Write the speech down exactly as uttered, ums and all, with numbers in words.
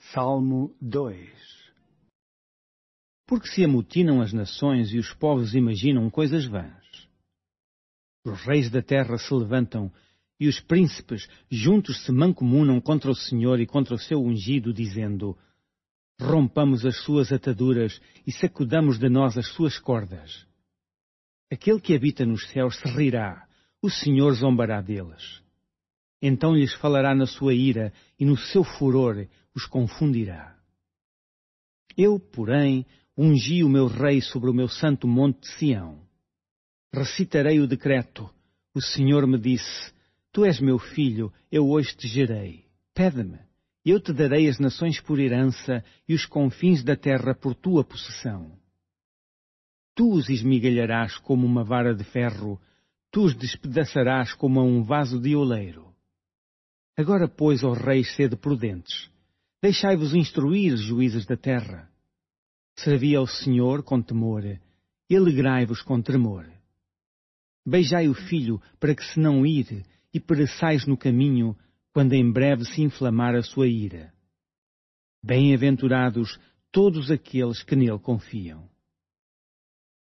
Salmo dois. Porque se amotinam as nações e os povos imaginam coisas vãs. Os reis da terra se levantam e os príncipes juntos se mancomunam contra o Senhor e contra o seu ungido, dizendo: rompamos as suas ataduras e sacudamos de nós as suas cordas. Aquele que habita nos céus se rirá, o Senhor zombará deles. Então lhes falará na sua ira e no seu furor os confundirá. Eu, porém, ungi o meu rei sobre o meu santo monte de Sião. Recitarei o decreto. O Senhor me disse: tu és meu filho, eu hoje te gerei. Pede-me, eu te darei as nações por herança e os confins da terra por tua possessão. Tu os esmigalharás como uma vara de ferro, tu os despedaçarás como a um vaso de oleiro. Agora, pois, ó reis, sede prudentes. Deixai-vos instruir, juízes da terra. Servi ao Senhor com temor, e alegrai-vos com tremor. Beijai o filho, para que se não ire, e pereçais no caminho, quando em breve se inflamar a sua ira. Bem-aventurados todos aqueles que nele confiam.